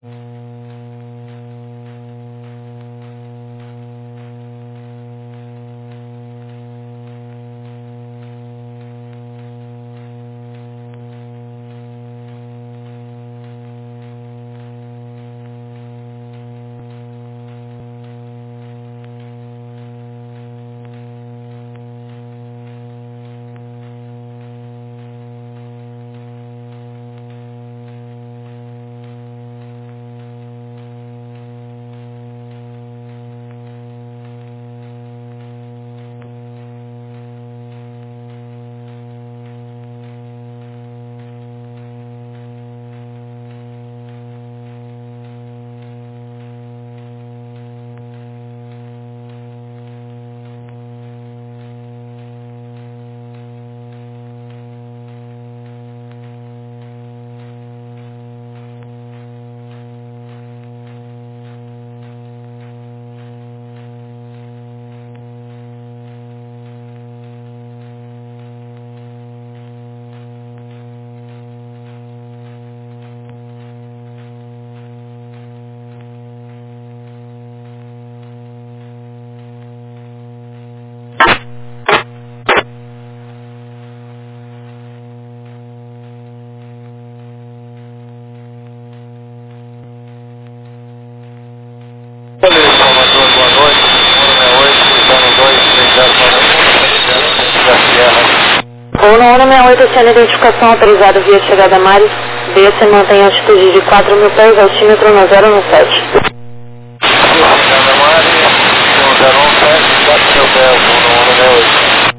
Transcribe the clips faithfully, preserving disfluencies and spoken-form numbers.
Voo no um um seis oito, sendo identificação autorizada via chegada Mares. B C mantém altitude de quatro mil pés, altímetro no zero um sete. Chegada Mares, zero um sete, quatro mil pés, voo no um um seis oito.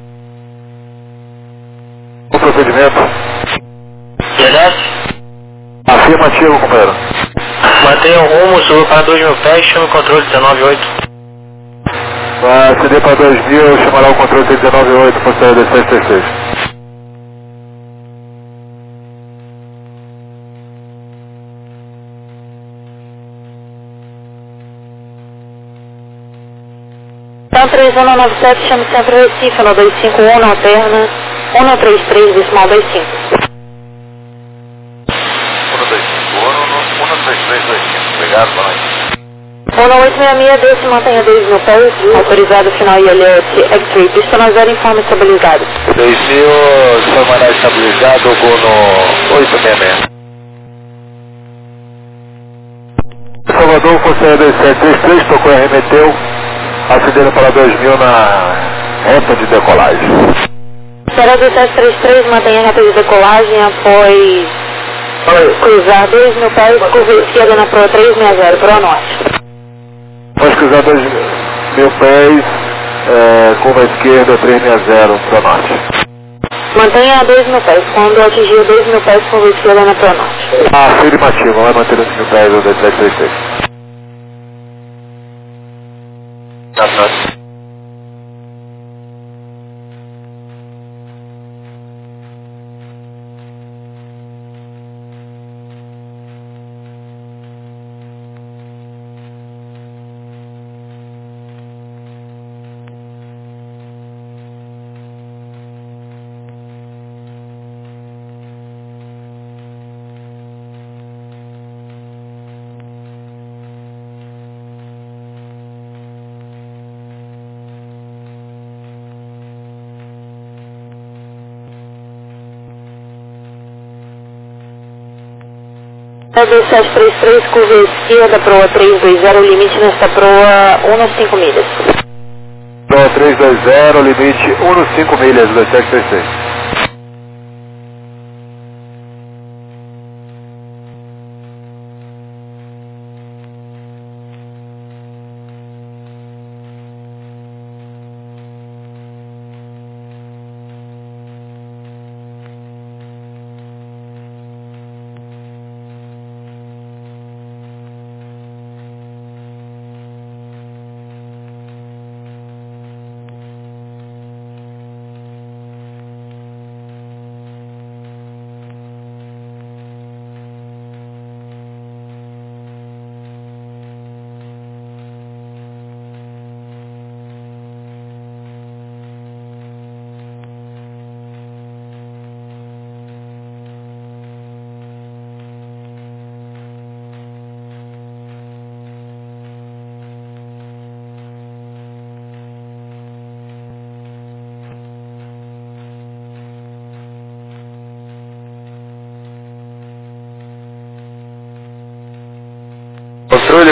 O procedimento? Beleza? Afirmativo, companheiro. Mantenha o rumo, suba para dois mil pés, chame o controle dezenove oito. Vai acender para dois mil, chamará o controle dezenove oito, posterior de seis três seis. Então três um nove sete, chame sempre Recife, no dois cinco um, na alterna, um três três, decimal dois cinco. um dois cinco, um três três dois cinco, obrigado, boa noite. um oito seis seis, desse mantenha dois mil pés, autorizado final I L S X-Ray, pista no zero, informe estabilizado. dois mil, foi mandar estabilizado, vou no oito seis seis. Salvador, conselheiro dois sete três três, tocou e arremeteu, acendendo para dois mil na reta de decolagem. Será dois sete três três, mantenha a reta de decolagem após cruzar dois mil pés, curva esquerda na proa três seis zero, proa norte. Após cruzar dois mil pés, é, curva esquerda três seis zero, para norte. Mantenha a dois mil pés, quando atingir dois mil pés, curva esquerda na proa norte. Afirmativo, vai manter dois mil pés, o dois sete três três. Tá pronto. dois sete três três, curva esquerda, proa três dois zero, limite nesta proa um cinco milhas. Proa três dois zero, limite um cinco milhas, dois sete três três.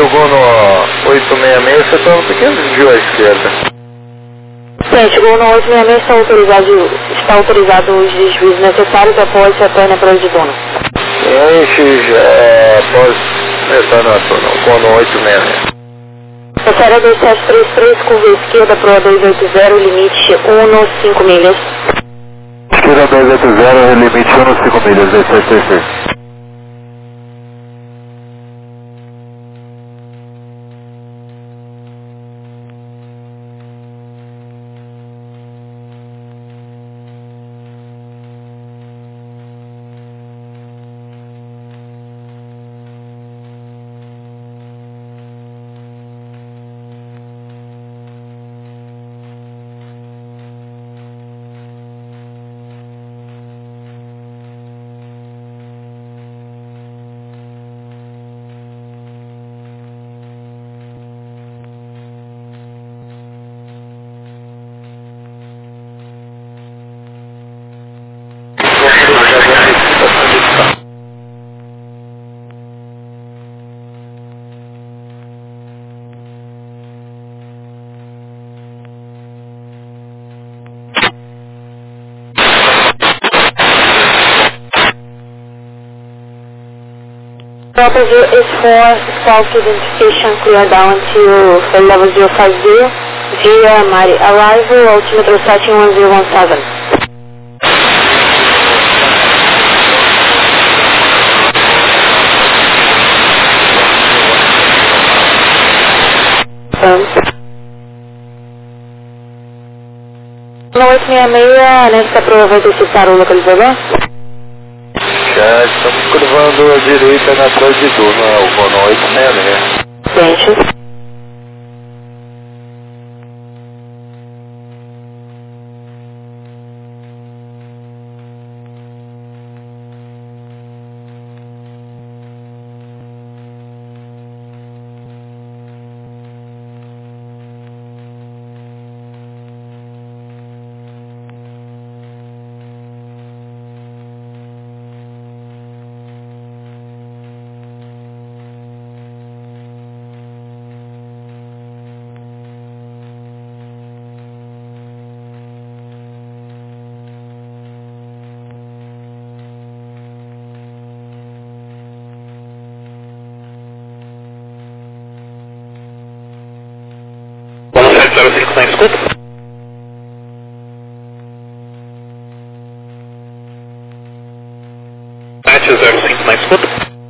chegou no oito seis seis, você está um pequeno desvio à esquerda. Sim, chegou no oito seis seis, está autorizado, está autorizado os desvios necessários após a plena para de dono. Enche, é, após começar na com no oito seis seis. Passará dois sete três três, curva esquerda, proa dois oito zero, limite um cinco milhas. Esquerda dois oito zero, limite um cinco milhas, dois sete três três. Delta zero eight four, false identification, clear down to flight level zero five zero, via Mari arrival, altimeter setting one zero one seven. No oito seis seis, nesta prova vai detectar o localizador? Já estamos curvando a direita na Praia de Duna, o voo no oito seis seis. Gente. zero cinco na escuta. sete zero cinco na escuta.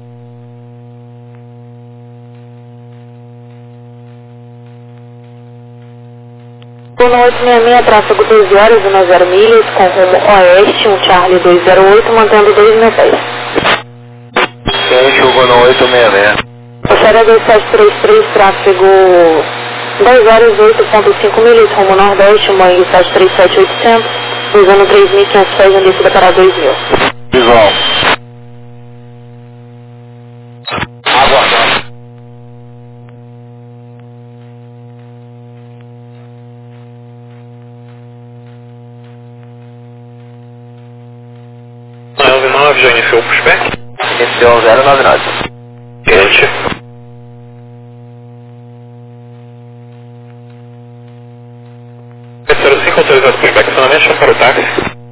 No oito seis seis, tráfego doze horas e zero milhas, com rumo oeste, um Charlie dois zero oito, mantendo dois mil pés. Quem chegou no oito seis seis? Passará dois sete três três, tráfego dois horas oito ponto cinco milhas, rumo nordeste, Boeing sete três sete oitocentos, usando três mil e quinhentos pés em descida para dois mil. Visual. Aguardando. nove nove, já iniciou o pushback? Iniciou zero nove nove. Gente. zero cinco autorizado pushback, finalmente já para o táxi.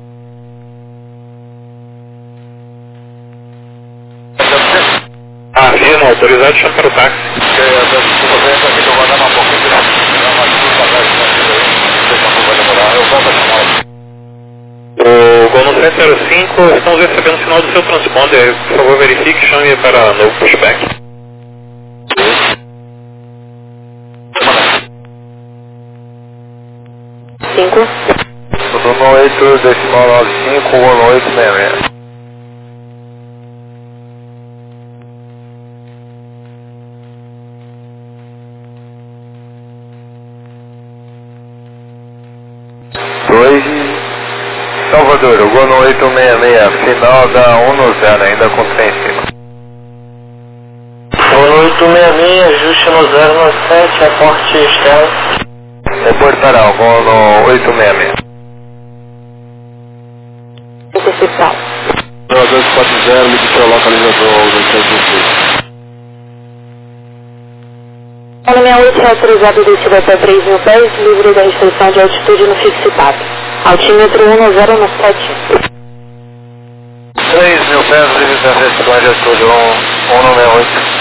Ah, sim, não, autorizado já para o táxi. Desculpa, vem aqui que eu vou dar uma pouquinho de uma eu volto a chamar. O Gol no sete zero cinco, estamos recebendo o sinal do seu transponder. Por favor, verifique e chame para novo pushback. cinco. Tudo no oito, decimal nove cinco, ou no oito seis seis. dois Salvador, o Gol no oito seis seis, final da um zero, ainda com trem em cima. Gol no oito seis seis, ajuste no zero nove sete, aporte externo. Reportará o Gol no oito seis seis. Intercepção. dois quatro zero, ligue para o localizador dois três seis. Ano sessenta e oito é autorizado descida até três mil pés, livre da restrição de altitude no fixado. Altímetro um zero no sete. três mil pés, livre da restrição de altitude, um sessenta e oito.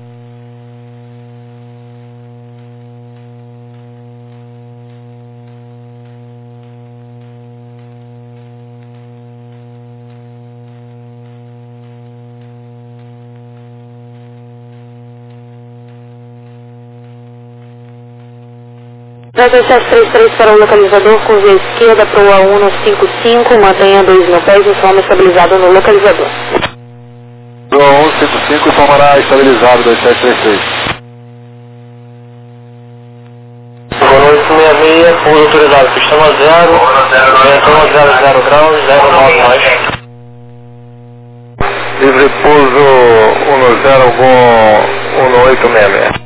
Brasil sete três três para o localizador, curva esquerda para o A um no cinco cinco, mantenha dois mil pés, informe estabilizado no localizador. Do A um cinco cinco, informará estabilizado dois sete três três. oito seis seis, pouso autorizado, pistão a zero, ventão a zero zero graus, zero nove mais. Livre pouso um zero com um oito seis seis.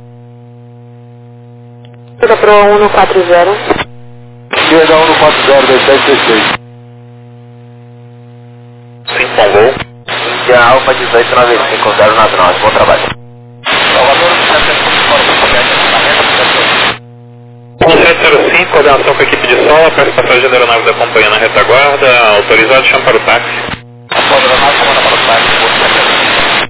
Para o A um no quatro zero. Esquerda um no quatro zero, dois sete três três. cinco com gol. India Alfa dezoito nove cinco, zero nove nove, bom trabalho. um sete zero cinco, coordenação com a equipe de sola, peço passagem da aeronave da companhia na retaguarda, autorizado, chama para o táxi. Aeronave comanda para o táxi.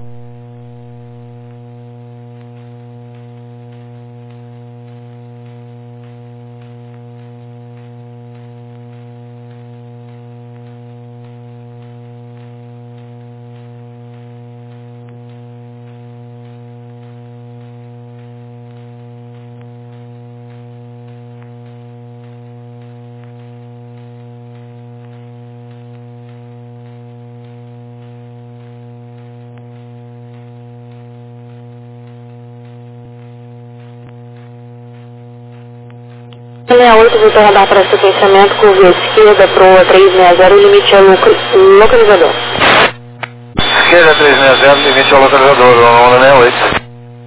sessenta e oito, voltou a radar para sequenciamento, curva esquerda para o A três seis zero, limite ao loca localizador. Esquerda três seis zero, limite ao localizador, onda sessenta e oito.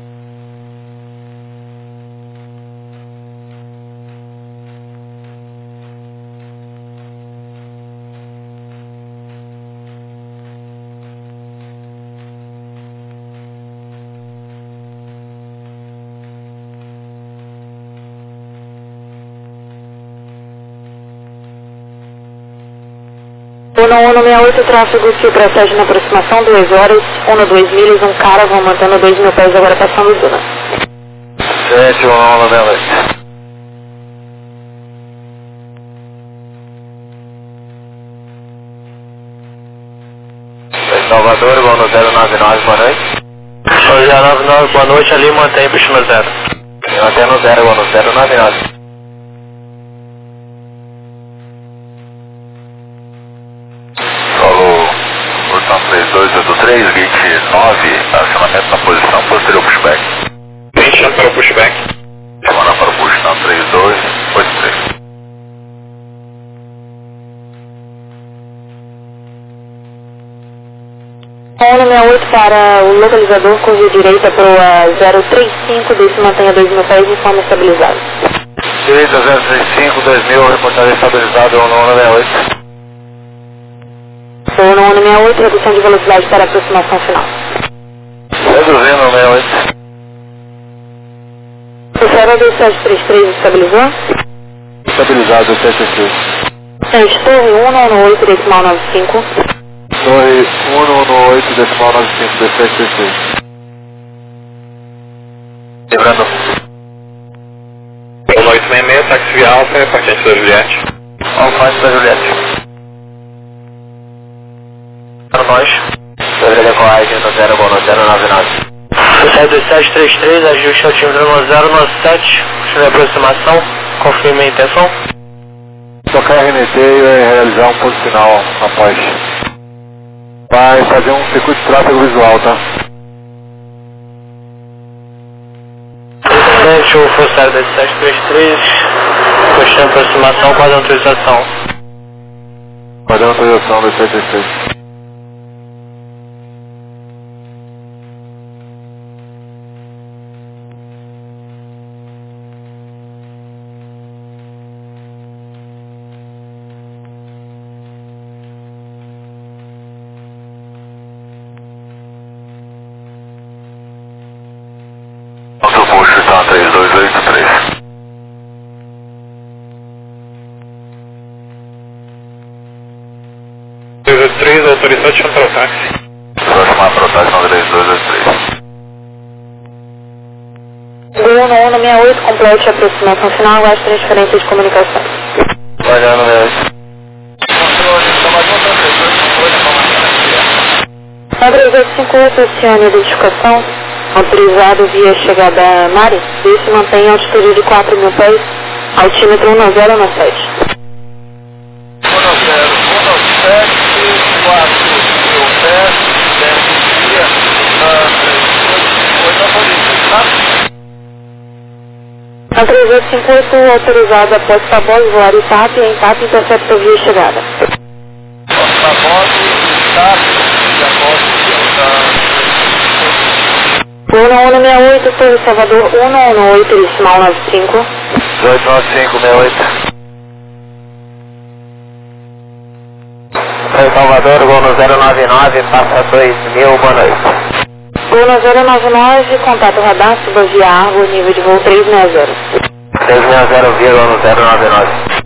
Uno um sessenta e oito, tráfego que procede na aproximação, duas horas, um dois milhas, um cara, vão mantendo dois mil pés agora passando o Duna. sete um sessenta e oito. Salvador, voo zero nove nove, boa noite. zero nove nove, boa noite, ali mantém pista no zero. Mantém no zero, voo zero nove nove. Falou, portão três dois oito três, vinte e nove, acionamento na posição posterior pushback. Vem, chama para o pushback. Semana para o push, não, três dois oito três. um sessenta e oito para o localizador, curva direita para o A zero três cinco, desce mantenha dois mil pés, informe estabilizado. Direita zero três cinco, dois mil, reportagem estabilizado, um sessenta e oito. um sessenta e oito, redução de velocidade para a aproximação final. Reduzindo sessenta e oito. O Serra dois sete três três estabilizou? Estabilizado, dois sete três três. Sete Torre um sessenta e oito, decimal nove cinco. Torre um sessenta e oito, decimal nove cinco, dois sete três três. Lembrando. um oito seis seis, táxi via Alfa, repartente da Juliette. Alfa da Juliette. Para nós. Sobre a decolagem no zero, bom, no zero nove nove. sete dois sete três três, ajuste altímetro no zero nove sete, continue a aproximação, confirme a intenção. Tocar R M T e realizar um ponto final após. Vai fazer um circuito de tráfego visual, tá? Presidente, o Forçário dois sete três três, continue a aproximação, quadrão de autorização. Quadrão de autorização, dois sete três três. Nosso posto está dois oito três. dois oito três, autorizado, chama para o táxi. Próxima para o táxi, nove três dois oito três. Gol no um seis oito, complete a aproximação final, aguarde transferência de comunicação. Olhando no meu. três oito cinco oito, acione a identificação, autorizado via chegada Mari, e se mantém altitude de quatro mil pés, altímetro um zero um sete. um zero um sete, quatro mil pés, dez dias, oito a polícia, tá? A três oito cinco oito, autorizado após Tabosa, voar I T A P, em T A P, interceptor via chegada. Tabosa, I T A P. um um seis oito, Torre Salvador, um um oito, decimal nove cinco. dezoito nove cinco sessenta e oito. Torre Salvador, gol no zero nove nove, passa dois mil, boa noite. Gol no zero nove nove, contato radar, suba via Argo, nível de voo três seis zero. três seis zero, vírgula no zero nove nove.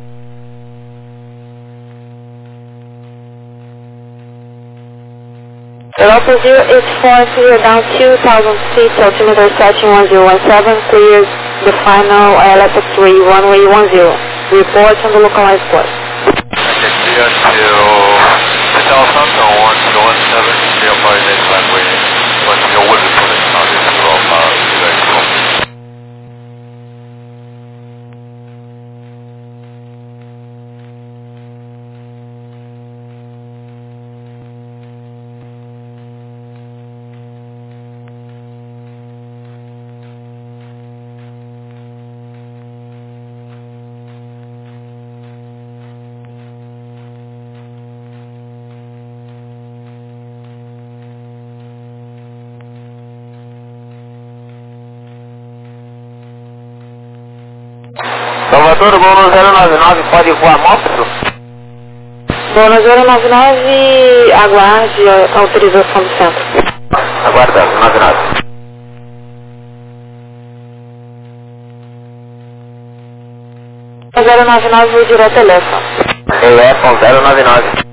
Europa zero eight four, clear down two thousand feet, altimeter setting one zero one seven, clear the final L F three, runway one zero. Report on the localized course. Clear to Southampton one zero one seven, clear by next runway one zero one zero, now this is from uh, Salvador, gol no zero nove nove, pode voar móvel? Gol no zero nove nove, aguarde a autorização do centro. Aguardando, nove nove. zero nove nove, vou direto a Elephant. Elephant zero nove nove.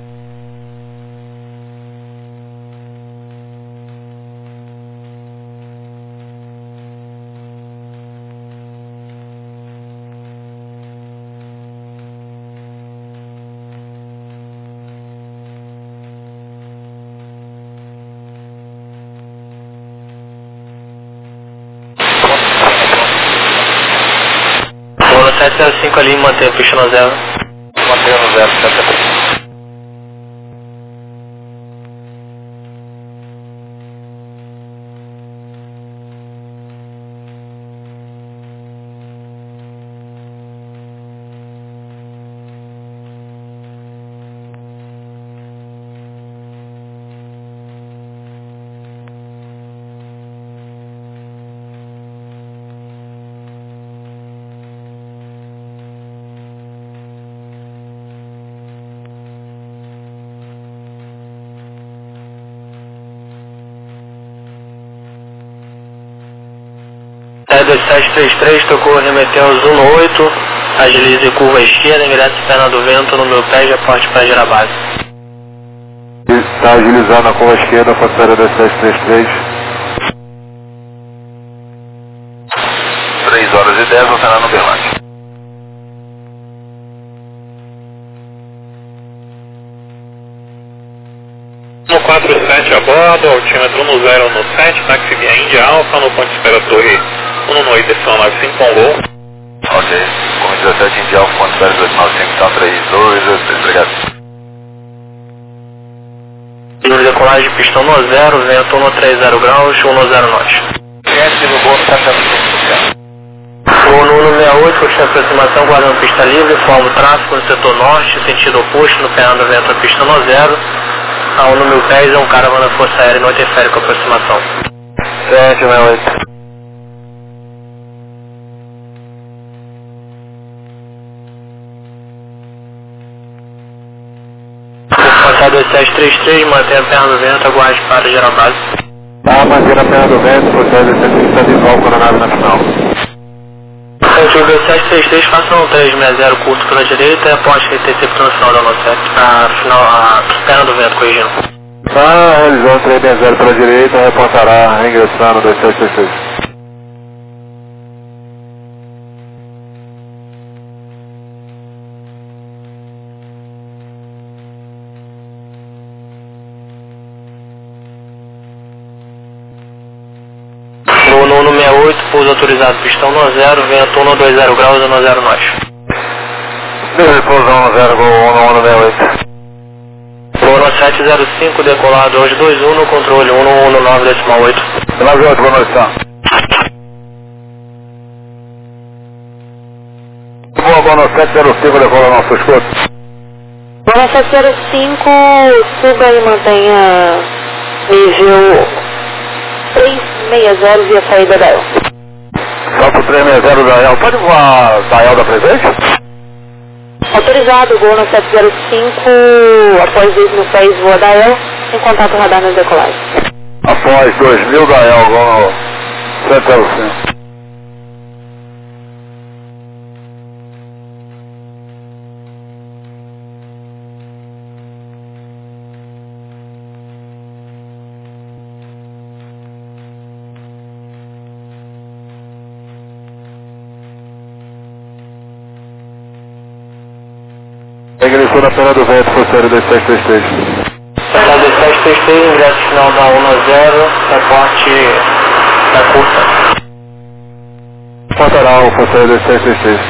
sete zero cinco ali, mantém a pista no zero. Mantém no zero, sete zero cinco. dois sete três três, tocou, remeteu um no oito, agilize curva esquerda, ingresse perna do vento no meu pé, já parte para girar base. Está agilizando a curva esquerda, fronteira dois sete três três. três horas e dez, voltará no Berlândia. No quatro sete a bordo, altímetro no zero no sete, táxi via Índia Alfa, no ponto de espera Torre um um oito, decimal nove cinco, com gol. Ok, com dezessete Índia Alfa, ponto zero dois nove cinco, então três dois dois três, obrigado. No decolagem, pistão no zero, vento no três zero graus, um no zero nós. Cliente no bolo, tá certo. Gol no um seis oito, curte a aproximação, guardando pista livre, forma o tráfego no setor norte, sentido oposto, no pé do vento, a pista no zero. A um no mil pés é um caravana Força Aérea não interfere com a aproximação. sete seis oito. Portar dois sete três três, mantém a perna do vento, aguarde para gerar base. Tá, mantendo a perna do vento, portanto, ele está de volta na nave nacional. Positivo B sete três três, faça um três seis zero curto pela direita e aposte que tem sempre no final da nove sete, na final, a perna do vento, corrigindo. Tá, realizando três seis zero pela direita, reportará ingressando dois sete três três. No Nuno sessenta e oito, pouso autorizado, pistão no zero, vento um dois zero graus, no zero nós. Beleza, pouso um zero, gol um sessenta e oito. Lona sete zero cinco, decolado dois dois um no controle um um nove decimal oito. nove oito, boa noite, tá. Boa, boa noite, sete zero cinco, decola nosso escudo. Boa sete zero cinco, suba e mantenha nível três seis zero via saída da E L. Salto três seis zero da E L, pode voar da E L da presente? Autorizado, gol no sete zero cinco, após dois mil pés, voa da E L, em contato radar na decolagem. Após dois mil da E L, gol no sete zero cinco. Regressou na pena do vento, forceiro dois sete três três. Pena dois sete três três, ingresso final da um zero, reporte da curta. Portará o forceiro dois sete três três.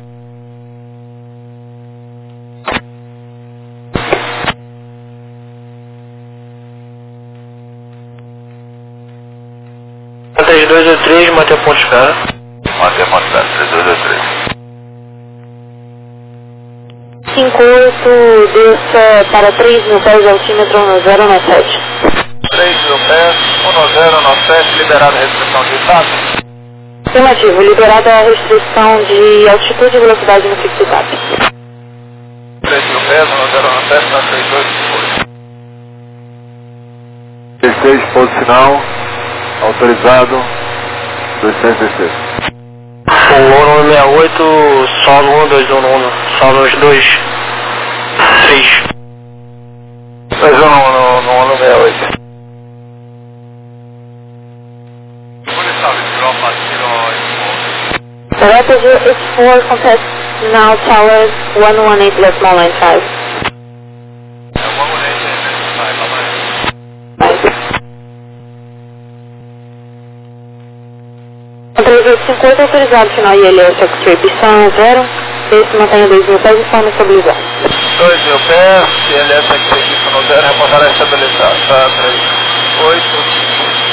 três dois dois três, manter ponto de espera. Manter ponto de espera, três dois dois três. cinco oito, desça para três mil pés, altímetro um zero nove sete. três mil pés, um zero nove sete, liberada a restrição de estado. Afirmativo, liberada a restrição de altitude e velocidade no fixo TAP. três mil pés, um zero nove sete, na três dois oito. três seis, ponto final, autorizado, dois seis três três. O Lona sessenta e oito, solo um dois um um, solo dois três. dois um no Lona sessenta e oito. Rapid is four, contact now tower one one eight decimal nine five. três oito cinco oito, autorizado, final I L S X-Ray, pistão zero, esse mantenha dois mil pés e forma estabilizada. dois mil pés, I L S X-Ray, pistão zero, reportará estabilizado, tá, três oito.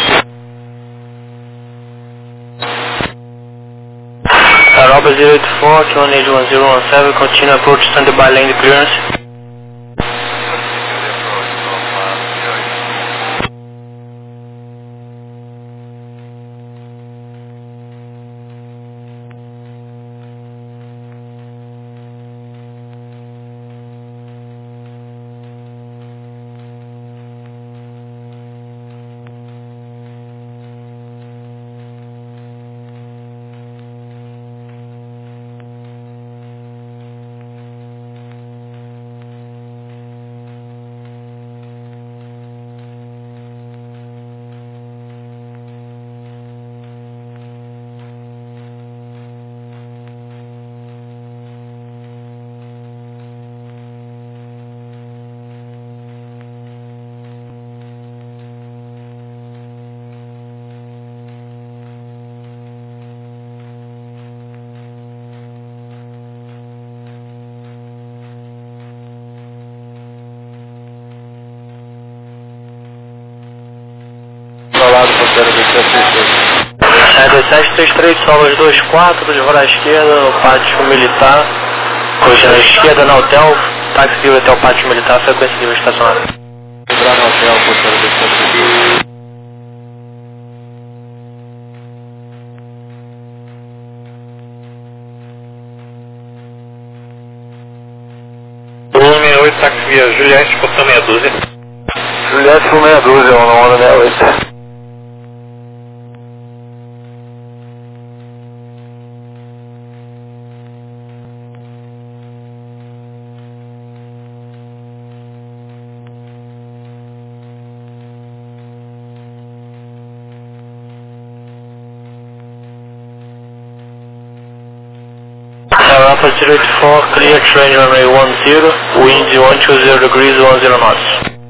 Aruba zero eight four, two one eight one zero one seven, continue approach standby lane clearance. É dois sete três três, solos dois quatro, de à esquerda, no pátio militar, corrigendo à esquerda na hotel, táxi livre até o pátio militar, frequência livre estacionária. Entrar no hotel, portanto, dois sete três três. sessenta e oito, táxi via Juliette, portão meia dúzia. Juliette por meia dúzia, uma hora meia oito. Alpha zero eight four, clear to range runway one zero, wind one two zero degrees, one zero knots.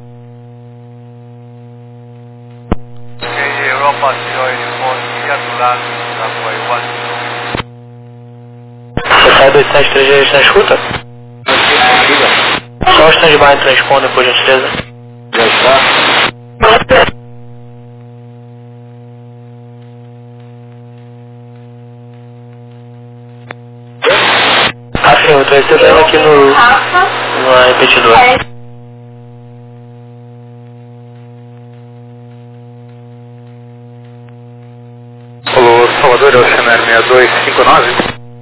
Okay, Europa zero eight four, clear to land runway one zero. C S I dois sete três está escuta? Só o stand-by transponder, por gentileza. Já está. Ah, sim, eu estou recebendo aqui no, no repetidor. Alô, Salvador, é o Oceaner seis dois cinco nove.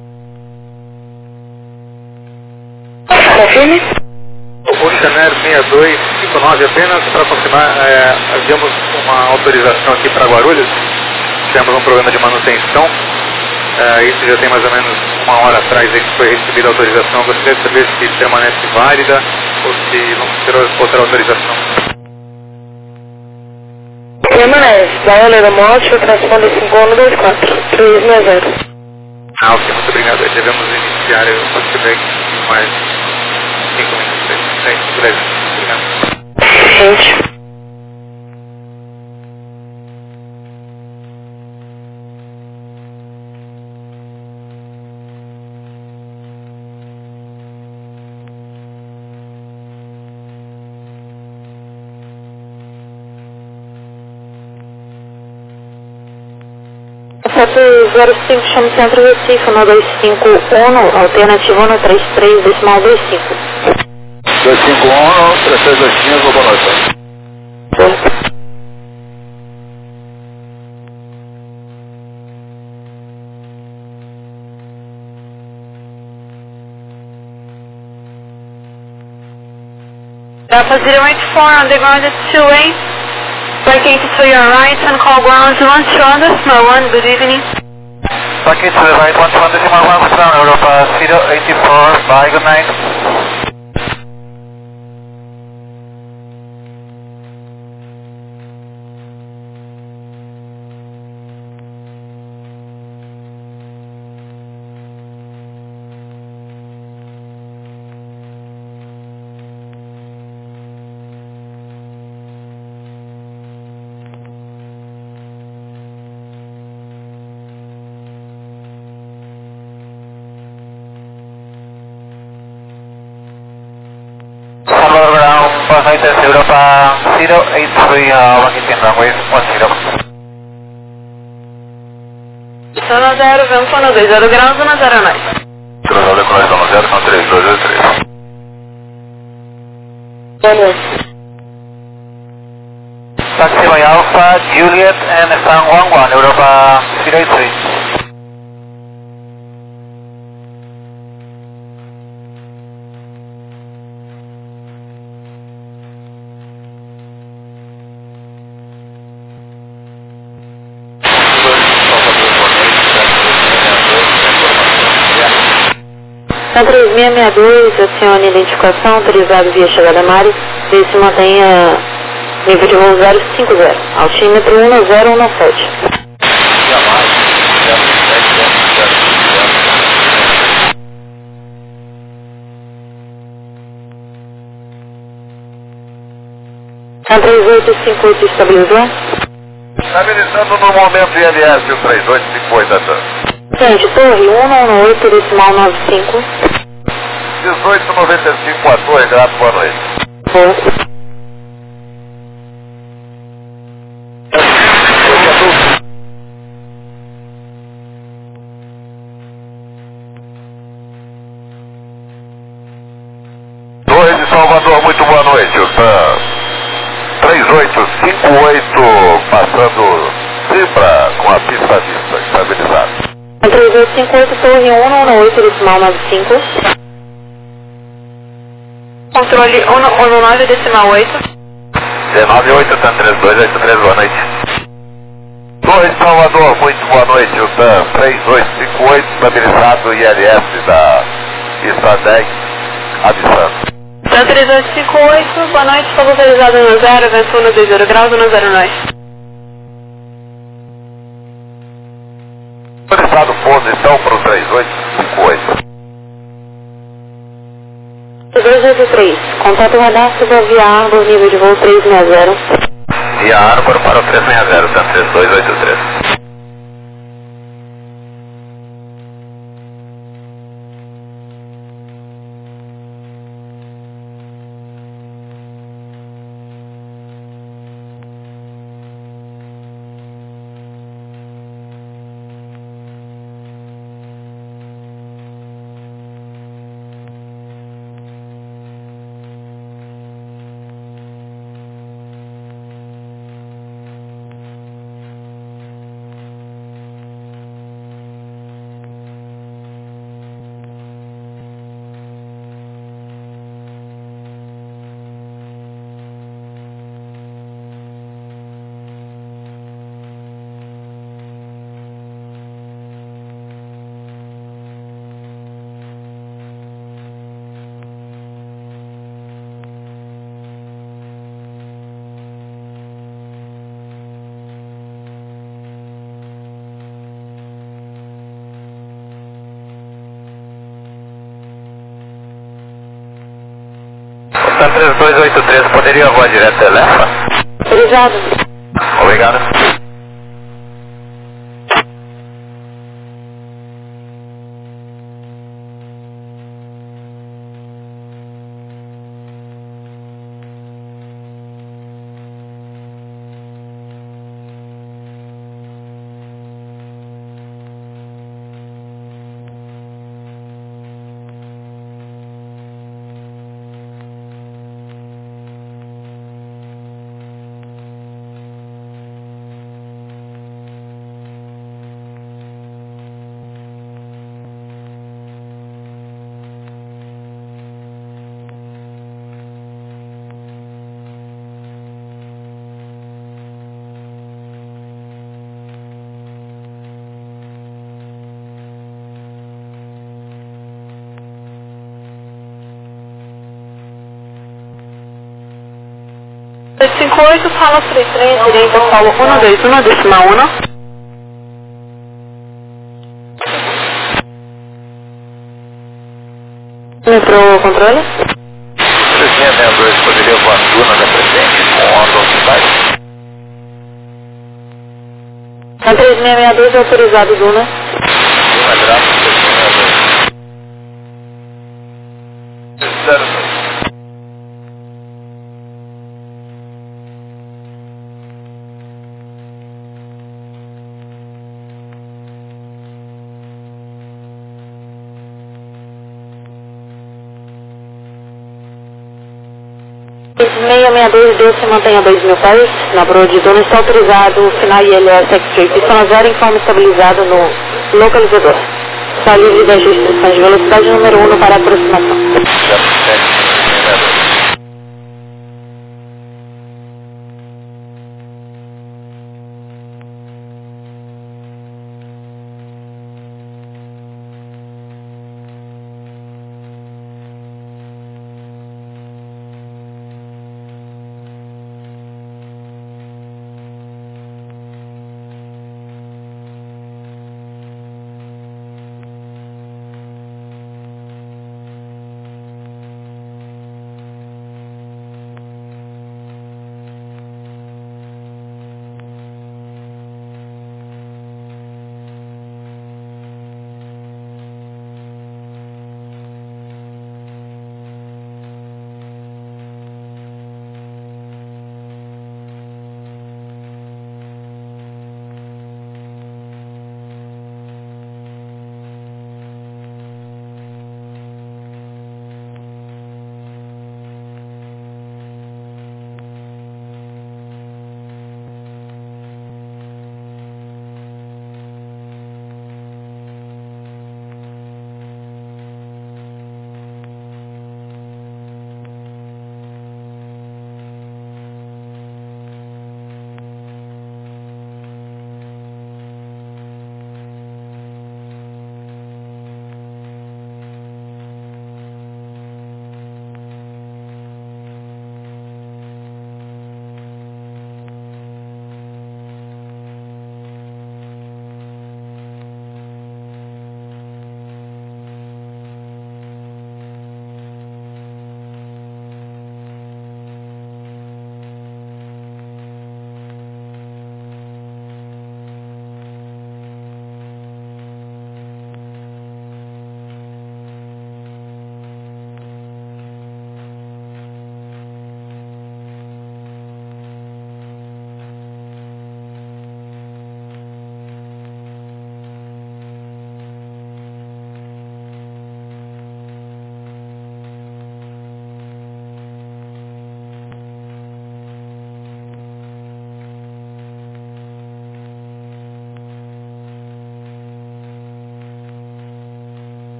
Confirme? Oceaner seis dois cinco nove, apenas para confirmar, é, havíamos uma autorização aqui para Guarulhos, tivemos um problema de manutenção, é, isso já tem mais ou menos uma hora atrás aí que foi recebida a autorização. Gostaria de saber se permanece válida ou se vamos ter outra autorização. Permanece. Viola Monte, transponder cinco um dois quatro, três seis zero. Ah, ok, muito obrigado. Devemos iniciar o feedback em mais cinco minutos. Seis, breve. Obrigado. Gente. sete zero cinco, chama Centro Recife, um dois cinco um, alternativa um três três, decimal dois cinco. dois cinco um, três três dois cinco, boa noite. Alpha zero eight four, underground is two eight. Braking to your right and call ground one strong, decimal one, good evening. Braking to the right, one two one, decimal one, strong, Europa zero eight four, bye, good night. Boa noite, Europa zero eight three, uh, Washington runway one zero. Zona zero, vamos para dois zero graus, zona zero nós. Zona zero, zona zero, são três dois zero três. Boa noite. Taxi by Alpha, Juliet, and San one one, Europa zero eight three. três seis seis dois, acione identificação, autorizado via chegada Mari, e se mantenha nível de voo zero cinco zero, altímetro um zero um sete. A três oito cinco oito estabilizou? Estabilizando no momento I L S, o três oito cinco oito até. Gente, torre um nove oito, decimal nove cinco. dezoito noventa e cinco a torre, grato, boa noite. Bom. Torre de Salvador, muito boa noite. Tá três oito cinco oito passando Cibra com a pista vista, estabilizado. três oito cinco oito, torre um nove oito, decimal nove cinco. Controle um nove, decimal oito. nove oito, TAM três dois oito três, boa noite. Torre de Salvador, muito boa noite. O TAM três oito cinco oito, estabilizado I L S da Stradec, avisando. TAM três oito cinco oito, boa noite, está localizado no zero, vento um dois zero graus, no zero nós. Autorizado pouso então para o três oito cinco oito. dois oito três, contato radar sobre a Via Arbor, nível de voo três seis zero. Via Arbor para o três seis zero, tá três dois oito três. Tá três dois oito três, poderia voar direto Elefa? Obrigado. Obrigado. dois cinco oito, fala três três, direita, Paulo um dois um, decimal um. Metrô controle? três seis seis dois, poderia voar Duna da presente com alta velocidade? Na três seis seis dois, autorizado Duna. Duna gráfico três seis seis dois. Zero. seis seis seis dois, Deus se mantenha dois mil pés, na proa de Duna está autorizado, final I L S X-Ray, pistão zero em forma estabilizada no localizador. Está livre das restrições de velocidade número um para aproximação.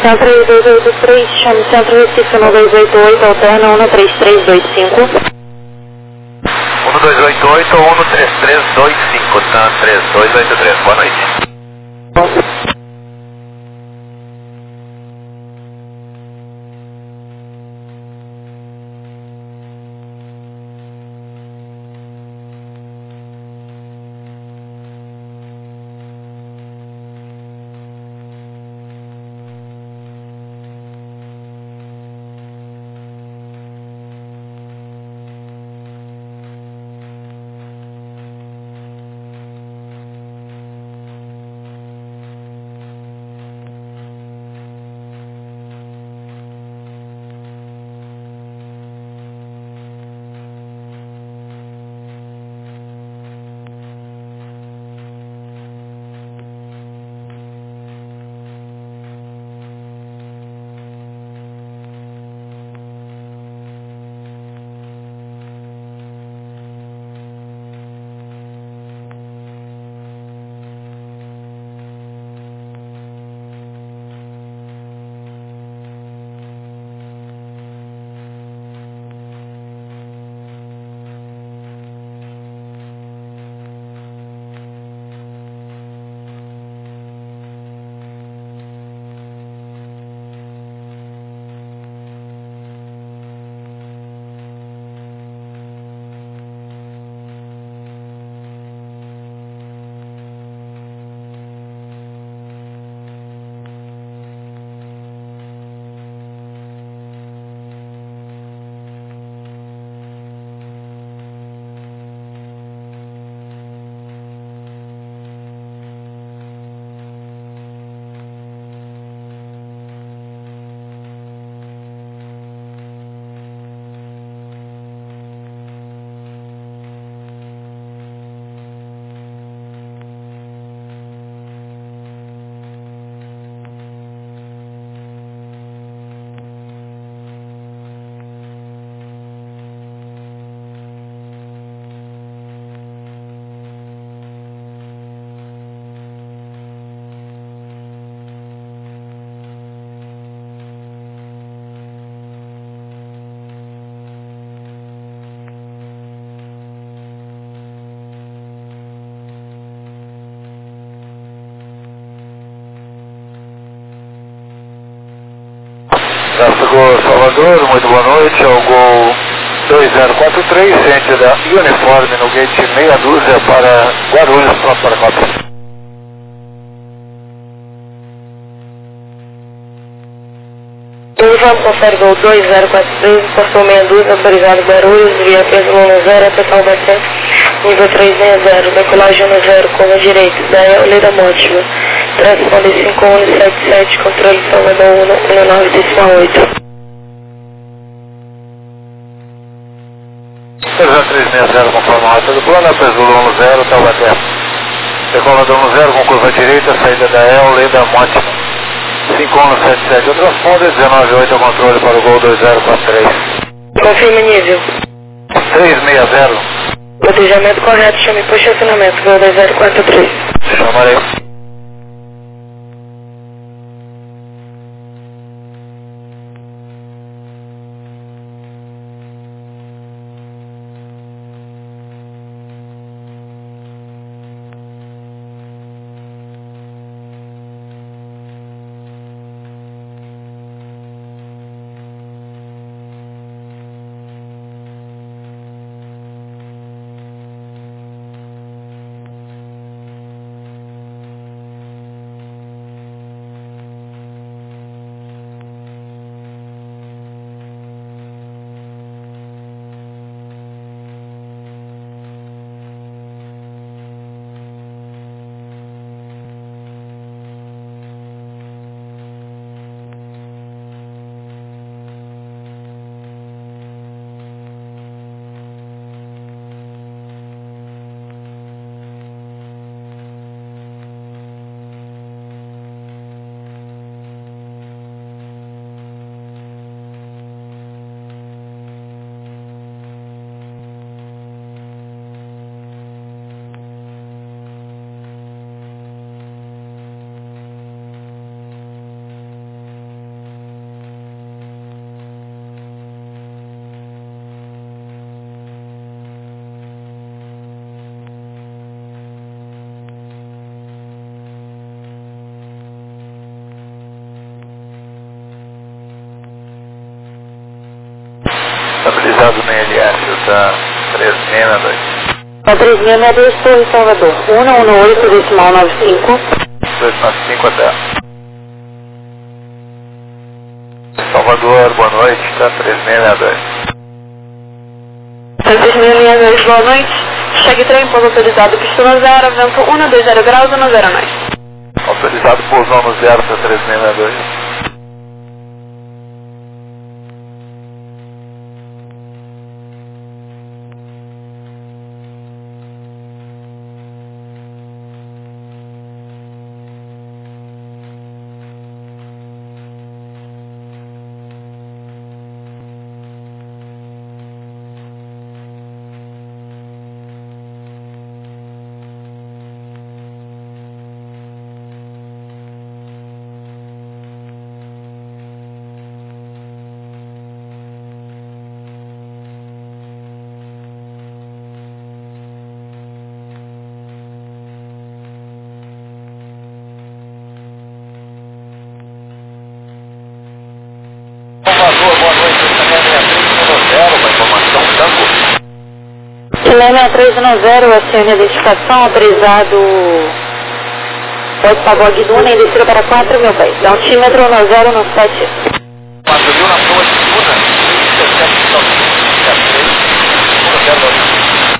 Centro dois oito três, chame Centro Recife um dois oito oito, alterna um três três dois cinco. um dois oito oito ou um três três dois cinco, tá? três dois oito três, boa noite. Bom. Gol Salvador, muito boa noite, é o Gol dois zero quatro três, ciente da Uniforme no gate meia dúzia para Guarulhos, pronto para quatro. João confere Gol dois zero quatro três, portou meia dúzia, autorizado Guarulhos, via peso um zero, até Salvador, nível três seis zero, decolagem um zero, curva direita, da Oleira Mótima, transponder cinco um sete sete, controle Salvador um nove oito. três seis zero, conforme a rota do plano, Pesulo um zero, Taubaté. Decolador um zero com curva direita, saída da E, Oleira Mótima. cinco um sete sete, o transponder, dezenove oito, controle para o Gol dois zero quatro três. Confirma nível. três seis zero. Planejamento correto, chame por estacionamento, Gol dois zero quatro três. Chamarei. autorizado na L S da três seis seis dois. Tá três seis seis dois, Torre Salvador. um um oito, decimal nove cinco. dois nove cinco até. Salvador, boa noite, tá três seis seis dois. três seis seis dois, boa noite. Chegue trem, pouso autorizado, pista no zero, vento um dois zero graus, um zero nós. Autorizado pousão no zero, tá três seis seis dois. Salvador, boa noite, seis seis três um zero, a senha de identificação, autorizado Pode Pagode Duna, em descida para quatro mil pés. Altímetro um zero no sete. quatro mil na proa de Duna, um zero dois.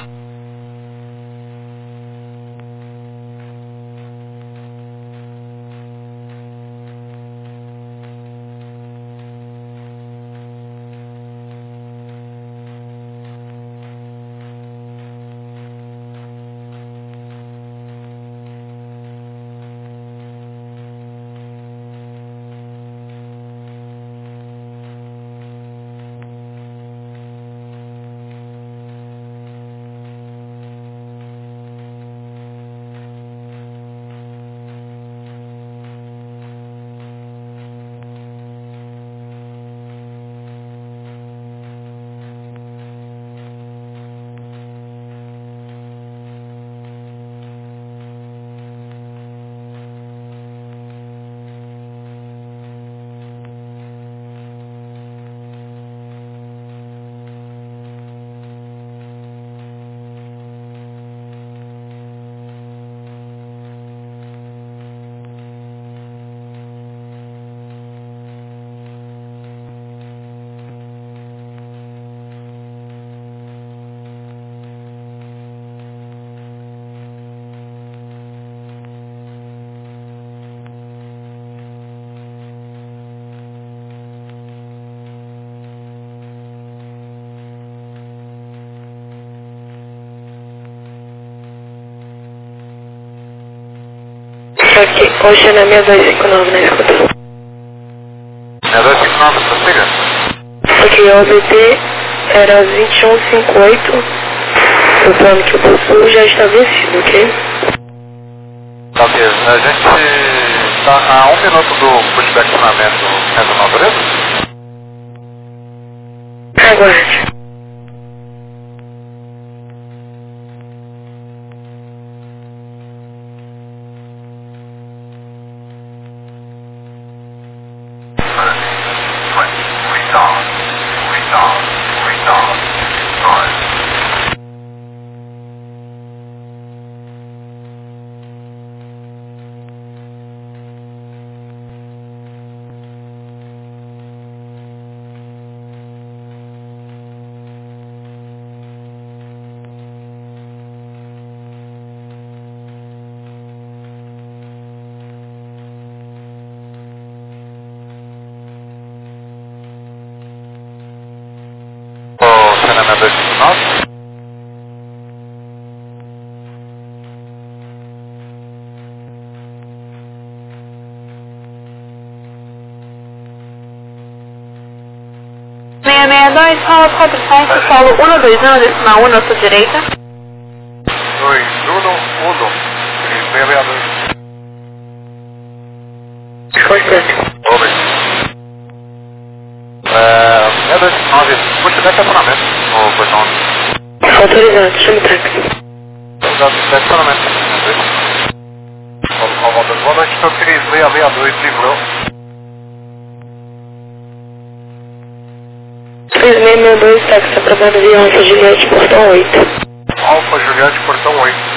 Aqui, Oceana seis dois cinco nove na escuta. seis dois cinco nove, prossiga. Aqui, O B T era vinte e um cinquenta e oito. O plano que eu possuo já está vencido, ok? Tá mesmo, a gente está a um minuto do pushback funcionamento nessa natureza? Aguarde. Oceana dois cinco nove. seis seis dois, fala quatro sete, solo um dois um, decimal um na sua direita. dois um um, seis seis dois. Constante. Over. É, seis dois cinco nove, pushback acionamento no portão. Autorizado, chama o táxi. Autorizado, acionamento. Boa noite, então três seis seis dois, livrou. três seis seis meia dois, táxi aprovado via Alfa Juliette, portão oito. Alfa Juliette, portão oito.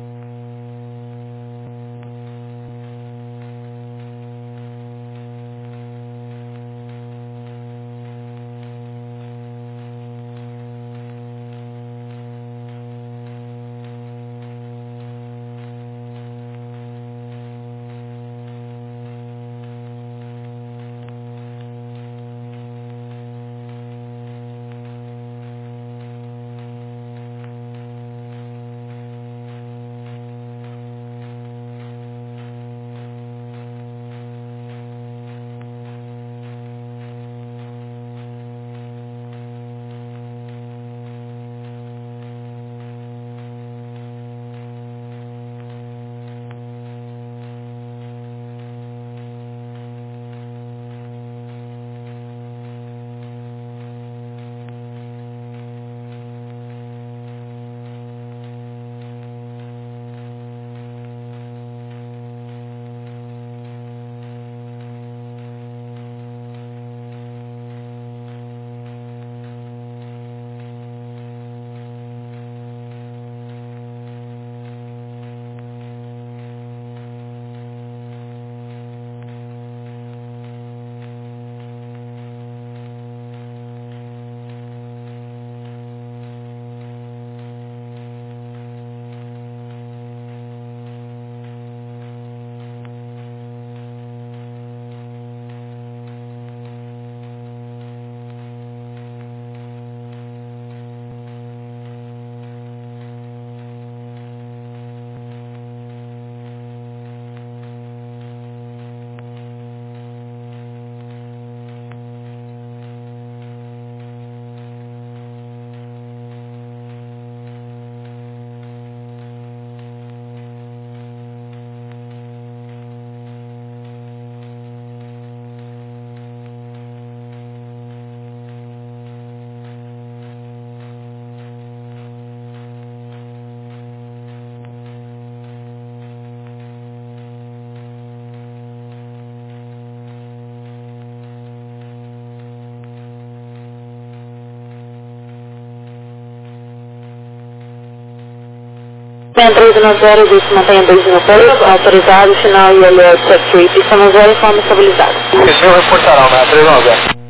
Tem três nove zero, disse mantenha dois mil pés, autorizado, final I L S sete três, pista nove zero, forma estabilizada. Esse meu reportarão, né? três nove zero.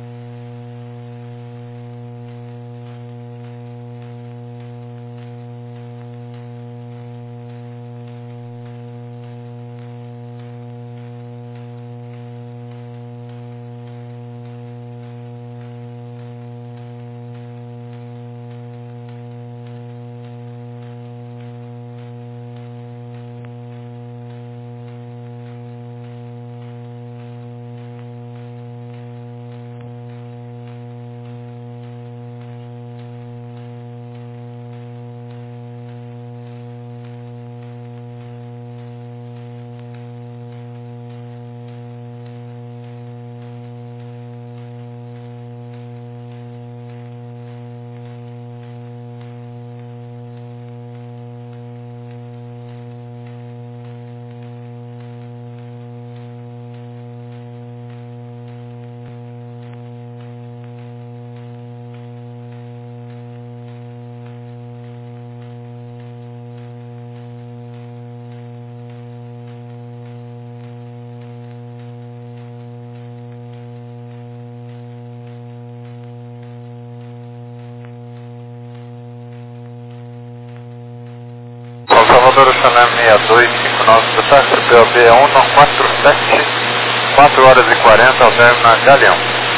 Salvador Chanel seis dois cinco nove do táxi, P O B um quatro sete, quatro horas e quarenta, ao término na Galeão.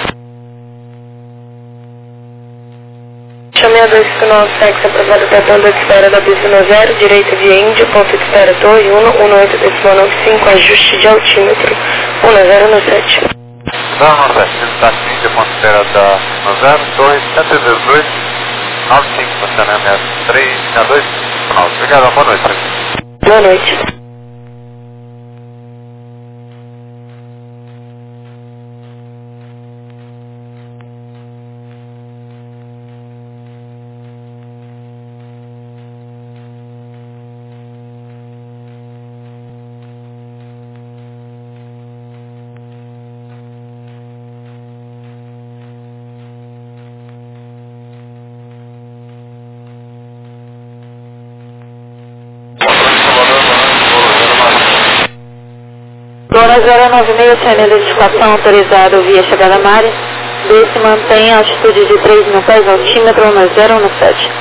seis dois cinco nove, táxi aprovado até ponto de espera da pista nove zero, direita via Índia, ponto de espera Torre um, um oito decimal nove cinco, ajuste de altímetro, um zero sete. Não, não sei, ele está aqui, Índia, ponto de espera da nove zero, Torre cento e dezoito, nove cinco, Chanel seis três, seis dois cinco nove. Obrigado, boa noite. Boa noite. zero nove seis, sendo identificação autorizado via chegada Mari. Desse mantém a altitude de três mil pés, altímetro no zero um sete.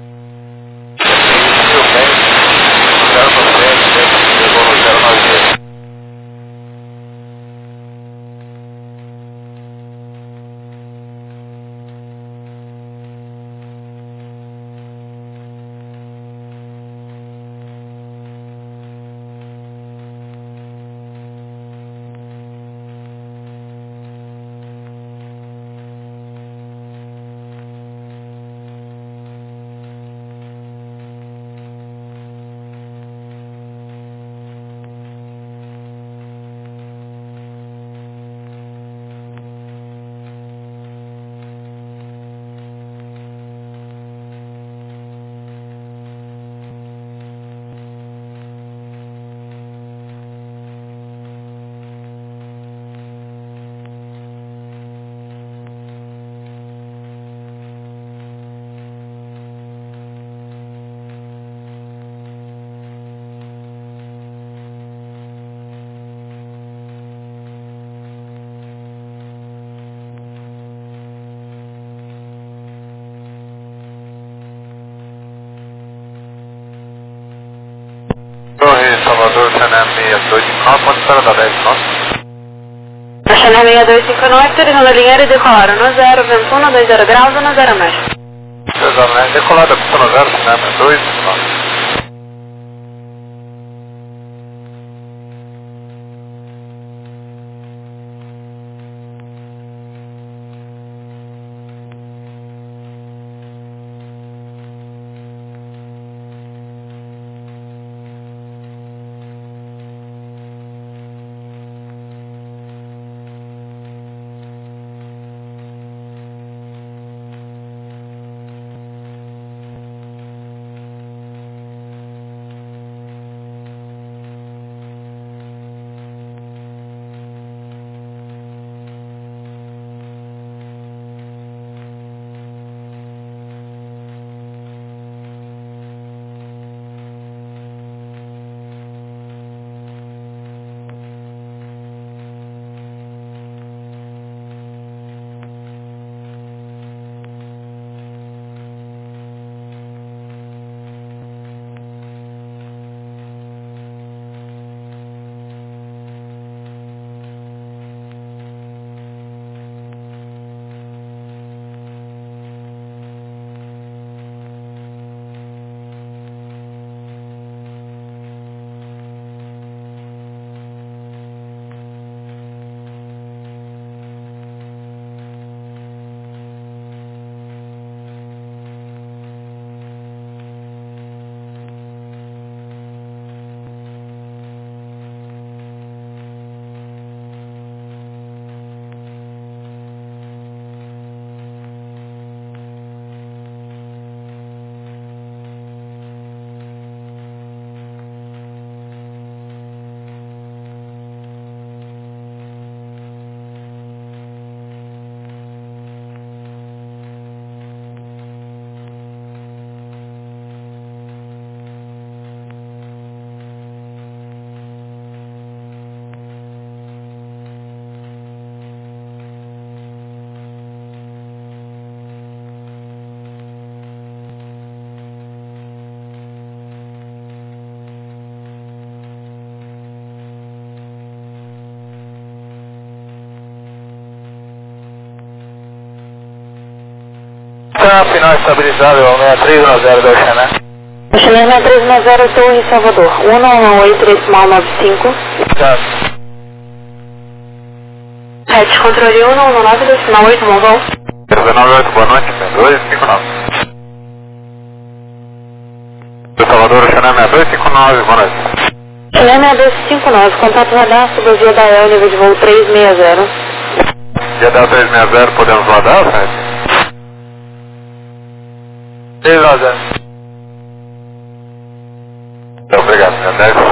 Torre Salvador, Chanel seis dois cinco nove, pode esperar da dez, não? Chanel seis dois cinco nove, autorizando a linha e decolar no zero, vento um, dois zero graus, no zero mais. Exatamente, decolada pista no zero, Chanel seis dois cinco nove. Final estabilizado, seis três um zero do Chanel. Chanel seis três um zero, Torre Salvador, um um oito três nove cinco. Exato. Hatch, controle um um nove dois oito, Mongol. dezenove oito, boa noite, dois cinco nove. Salvador, Chanel seis dois cinco nove, boa noite. Chanel seis dois cinco nove, contato radar, subvia da E L, nível de voo três seis zero. Dia da três seis zero, podemos rodar, Fred? três a zero. Obrigado, senhor.